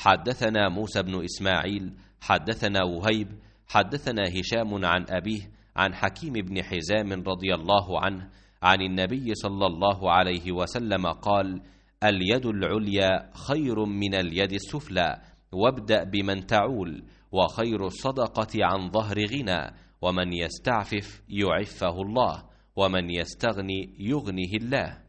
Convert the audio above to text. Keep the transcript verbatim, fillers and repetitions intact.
حدثنا موسى بن إسماعيل حدثنا وهيب حدثنا هشام عن أبيه عن حكيم بن حزام رضي الله عنه عن النبي صلى الله عليه وسلم قال: اليد العليا خير من اليد السفلى، وابدأ بمن تعول، وخير الصدقة عن ظهر غنى، ومن يستعفف يعفه الله، ومن يستغني يغنه الله.